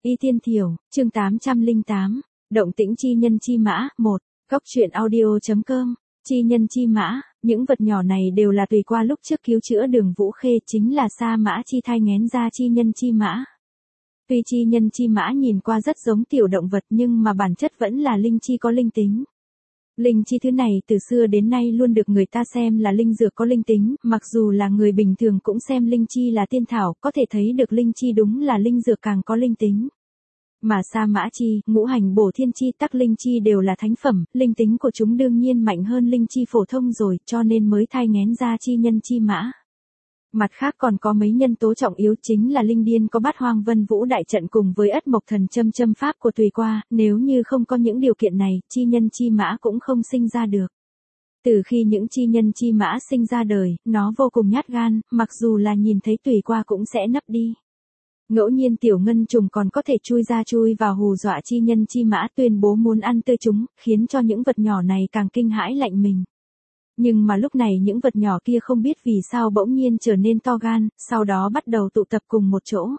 Y Tiên Thiểu, chương 808, Động tĩnh chi nhân chi mã, 1, Góc truyện audio.com, chi nhân chi mã, những vật nhỏ này đều là tùy qua lúc trước cứu chữa Đường Vũ Khê chính là sa mã chi thai nghén ra chi nhân chi mã. Tuy chi nhân chi mã nhìn qua rất giống tiểu động vật nhưng mà bản chất vẫn là linh chi có linh tính. Linh chi thứ này từ xưa đến nay luôn được người ta xem là linh dược có linh tính, mặc dù là người bình thường cũng xem linh chi là tiên thảo, có thể thấy được linh chi đúng là linh dược càng có linh tính. Mà sa mã chi, ngũ hành bổ thiên chi, tắc linh chi đều là thánh phẩm, linh tính của chúng đương nhiên mạnh hơn linh chi phổ thông rồi, cho nên mới thai nghén ra chi nhân chi mã. Mặt khác còn có mấy nhân tố trọng yếu chính là linh điên có bát hoang vân vũ đại trận cùng với ất mộc thần châm pháp của tùy qua, nếu như không có những điều kiện này, chi nhân chi mã cũng không sinh ra được. Từ khi những chi nhân chi mã sinh ra đời, nó vô cùng nhát gan, mặc dù là nhìn thấy tùy qua cũng sẽ nấp đi. Ngẫu nhiên tiểu ngân trùng còn có thể chui ra chui vào hù dọa chi nhân chi mã tuyên bố muốn ăn tươi chúng, khiến cho những vật nhỏ này càng kinh hãi lạnh mình. Nhưng mà lúc này những vật nhỏ kia không biết vì sao bỗng nhiên trở nên to gan, sau đó bắt đầu tụ tập cùng một chỗ.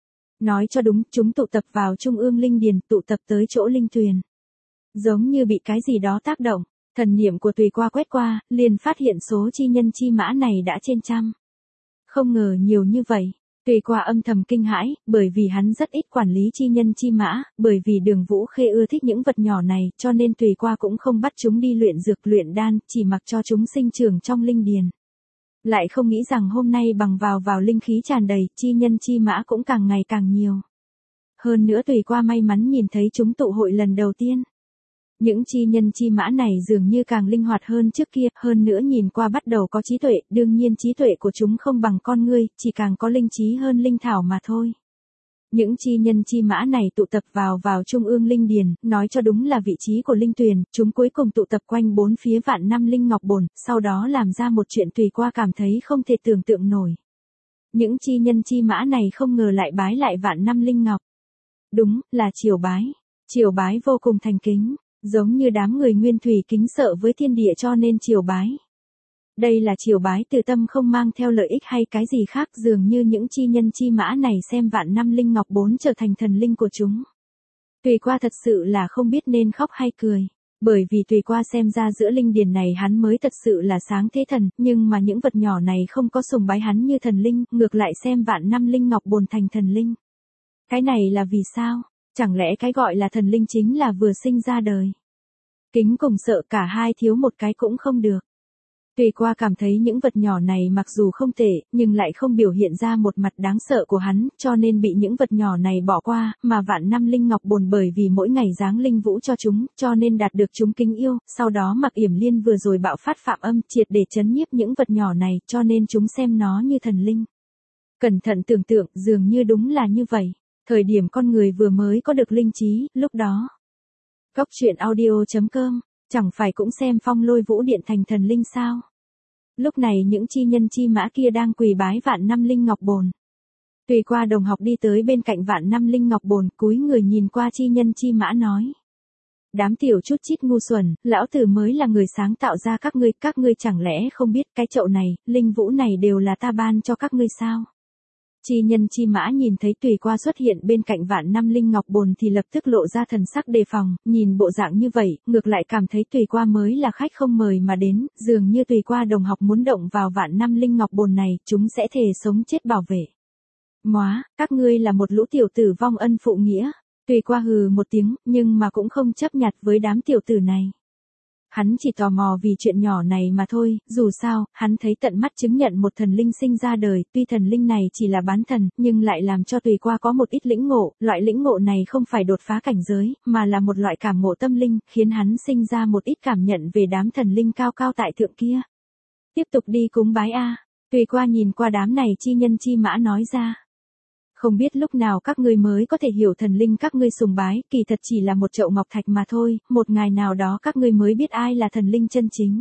Nói cho đúng, chúng tụ tập vào trung ương linh điền, tụ tập tới chỗ linh tuyền. Giống như bị cái gì đó tác động, thần niệm của tùy qua quét qua, liền phát hiện số chi nhân chi mã này đã trên trăm. Không ngờ nhiều như vậy. Tùy qua âm thầm kinh hãi, bởi vì hắn rất ít quản lý chi nhân chi mã, bởi vì Đường Vũ Khê ưa thích những vật nhỏ này, cho nên tùy qua cũng không bắt chúng đi luyện dược luyện đan, chỉ mặc cho chúng sinh trưởng trong linh điền. Lại không nghĩ rằng hôm nay bằng vào linh khí tràn đầy, chi nhân chi mã cũng càng ngày càng nhiều. Hơn nữa tùy qua may mắn nhìn thấy chúng tụ hội lần đầu tiên. Những chi nhân chi mã này dường như càng linh hoạt hơn trước kia, hơn nữa nhìn qua bắt đầu có trí tuệ, đương nhiên trí tuệ của chúng không bằng con ngươi, chỉ càng có linh trí hơn linh thảo mà thôi. Những chi nhân chi mã này tụ tập vào trung ương linh điền, nói cho đúng là vị trí của linh tuyền, chúng cuối cùng tụ tập quanh bốn phía vạn năm linh ngọc bồn, sau đó làm ra một chuyện tùy qua cảm thấy không thể tưởng tượng nổi. Những chi nhân chi mã này không ngờ lại bái lại vạn năm linh ngọc. Đúng, là triều bái vô cùng thành kính. Giống như đám người nguyên thủy kính sợ với thiên địa cho nên triều bái. Đây là triều bái từ tâm không mang theo lợi ích hay cái gì khác, dường như những chi nhân chi mã này xem vạn năm linh ngọc bốn trở thành thần linh của chúng. Tùy qua thật sự là không biết nên khóc hay cười. Bởi vì tùy qua xem ra giữa linh điền này hắn mới thật sự là sáng thế thần, nhưng mà những vật nhỏ này không có sùng bái hắn như thần linh, ngược lại xem vạn năm linh ngọc bồn thành thần linh. Cái này là vì sao? Chẳng lẽ cái gọi là thần linh chính là vừa sinh ra đời? Kính cùng sợ cả hai thiếu một cái cũng không được. Tùy qua cảm thấy những vật nhỏ này mặc dù không tệ, nhưng lại không biểu hiện ra một mặt đáng sợ của hắn, cho nên bị những vật nhỏ này bỏ qua, mà vạn năm linh ngọc bồn bởi vì mỗi ngày giáng linh vũ cho chúng, cho nên đạt được chúng kính yêu, sau đó Mặc Yểm Liên vừa rồi bạo phát phạm âm triệt để chấn nhiếp những vật nhỏ này, cho nên chúng xem nó như thần linh. Cẩn thận tưởng tượng, dường như đúng là như vậy. Thời điểm con người vừa mới có được linh trí, lúc đó. Góc truyện audio.com, chẳng phải cũng xem Phong Lôi Vũ Điện thành thần linh sao? Lúc này những chi nhân chi mã kia đang quỳ bái vạn năm linh ngọc bồn. Tùy qua đồng học đi tới bên cạnh vạn năm linh ngọc bồn, cúi người nhìn qua chi nhân chi mã nói. Đám tiểu chút chít ngu xuẩn, lão tử mới là người sáng tạo ra các ngươi chẳng lẽ không biết cái chậu này, linh vũ này đều là ta ban cho các ngươi sao? Chi nhân chi mã nhìn thấy tùy qua xuất hiện bên cạnh vạn năm linh ngọc bồn thì lập tức lộ ra thần sắc đề phòng, nhìn bộ dạng như vậy, ngược lại cảm thấy tùy qua mới là khách không mời mà đến, dường như tùy qua đồng học muốn động vào vạn năm linh ngọc bồn này, chúng sẽ thề sống chết bảo vệ. Móa, các ngươi là một lũ tiểu tử vong ân phụ nghĩa. Tùy qua hừ một tiếng, nhưng mà cũng không chấp nhặt với đám tiểu tử này. Hắn chỉ tò mò vì chuyện nhỏ này mà thôi, dù sao, hắn thấy tận mắt chứng nhận một thần linh sinh ra đời, tuy thần linh này chỉ là bán thần, nhưng lại làm cho tùy qua có một ít lĩnh ngộ, loại lĩnh ngộ này không phải đột phá cảnh giới, mà là một loại cảm ngộ tâm linh, khiến hắn sinh ra một ít cảm nhận về đám thần linh cao cao tại thượng kia. Tiếp tục đi cúng bái a. Tùy qua nhìn qua đám này chi nhân chi mã nói ra. Không biết lúc nào các ngươi mới có thể hiểu thần linh các ngươi sùng bái, kỳ thật chỉ là một chậu ngọc thạch mà thôi, một ngày nào đó các ngươi mới biết ai là thần linh chân chính.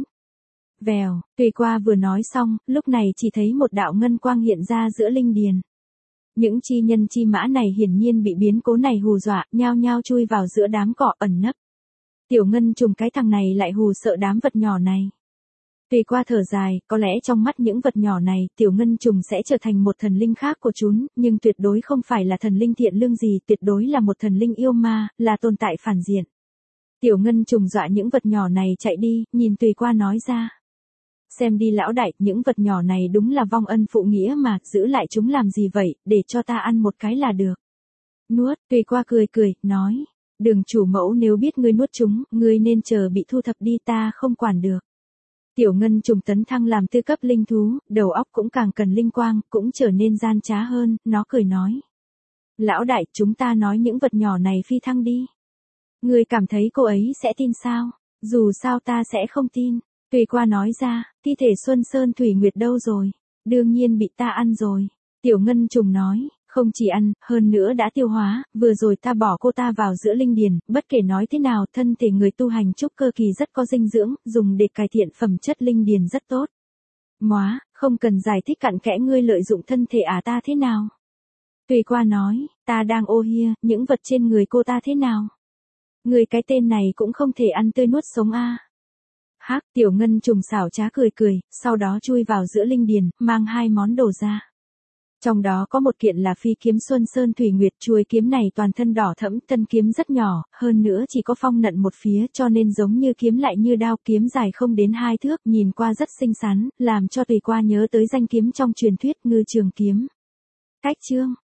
Vèo, tùy qua vừa nói xong, lúc này chỉ thấy một đạo ngân quang hiện ra giữa linh điền. Những chi nhân chi mã này hiển nhiên bị biến cố này hù dọa, nhao nhao chui vào giữa đám cỏ ẩn nấp. Tiểu ngân trùng cái thằng này lại hù sợ đám vật nhỏ này. Tùy qua thở dài, có lẽ trong mắt những vật nhỏ này, tiểu ngân trùng sẽ trở thành một thần linh khác của chúng, nhưng tuyệt đối không phải là thần linh thiện lương gì, tuyệt đối là một thần linh yêu ma, là tồn tại phản diện. Tiểu ngân trùng dọa những vật nhỏ này chạy đi, nhìn Tùy qua nói ra. Xem đi lão đại, những vật nhỏ này đúng là vong ân phụ nghĩa mà, giữ lại chúng làm gì vậy, để cho ta ăn một cái là được. Nuốt, Tùy qua cười cười, nói. Đường chủ mẫu nếu biết ngươi nuốt chúng, ngươi nên chờ bị thu thập đi, ta không quản được. Tiểu ngân trùng tấn thăng làm tư cấp linh thú, đầu óc cũng càng cần linh quang, cũng trở nên gian trá hơn, nó cười nói. Lão đại, chúng ta nói những vật nhỏ này phi thăng đi. Ngươi cảm thấy cô ấy sẽ tin sao? Dù sao ta sẽ không tin. Tùy qua nói ra, thi thể Xuân Sơn Thủy Nguyệt đâu rồi? Đương nhiên bị ta ăn rồi. Tiểu ngân trùng nói, không chỉ ăn, hơn nữa đã tiêu hóa, vừa rồi ta bỏ cô ta vào giữa linh điền, bất kể nói thế nào, thân thể người tu hành trúc cơ kỳ rất có dinh dưỡng, dùng để cải thiện phẩm chất linh điền rất tốt. Móa, không cần giải thích cặn kẽ ngươi lợi dụng thân thể ta thế nào. Tùy qua nói, ta đang ô hia, những vật trên người cô ta thế nào? Người cái tên này cũng không thể ăn tươi nuốt sống Hắc, tiểu ngân trùng xảo trá cười cười, sau đó chui vào giữa linh điền, mang 2 món đồ ra. Trong đó có một kiện là phi kiếm Xuân Sơn Thủy Nguyệt, chuôi kiếm này toàn thân đỏ thẫm, thân kiếm rất nhỏ, hơn nữa chỉ có phong nặn một phía cho nên giống như kiếm lại như đao, kiếm dài không đến 2 thước, nhìn qua rất xinh xắn, làm cho Tùy qua nhớ tới danh kiếm trong truyền thuyết Ngư Trường Kiếm. Cách chương